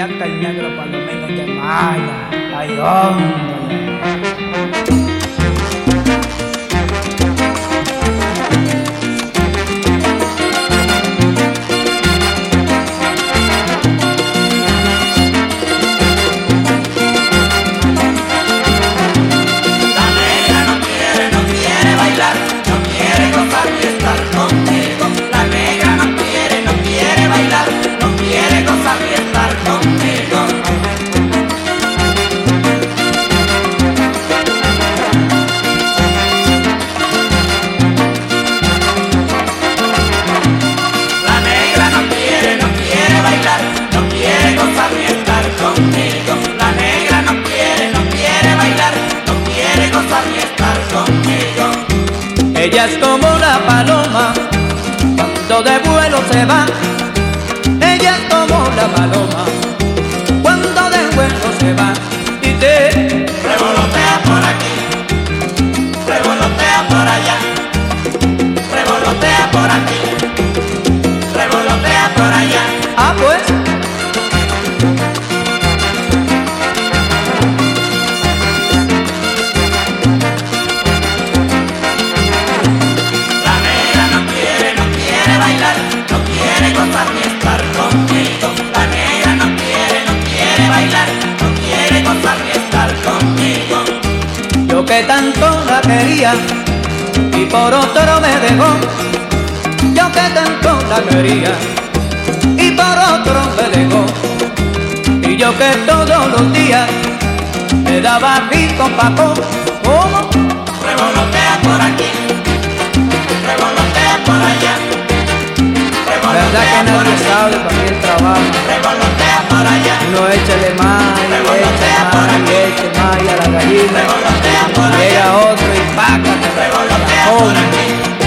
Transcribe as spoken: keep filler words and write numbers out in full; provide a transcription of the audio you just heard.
saca el negro palomino de Maya. Ay, hombre. Ella es como la paloma cuando de vuelo se va. Ella es como la paloma cuando de vuelo se va. Y te revolotea por aquí, revolotea por allá, revolotea por aquí, revolotea por allá. Ah, pues que tanto la quería y por otro me dejó. Yo que tanto la quería y por otro me dejó. Y yo que todos los días me daba rico papo. ¿Cómo? Revolotea por aquí, revolotea por allá, verdad que nadie sabe para qué trabaja. revolotea por allá. Uno échale más y echa más y echa más y a la gallina Revolotea por allá. llega otro y pácate. Revolotea por aquí.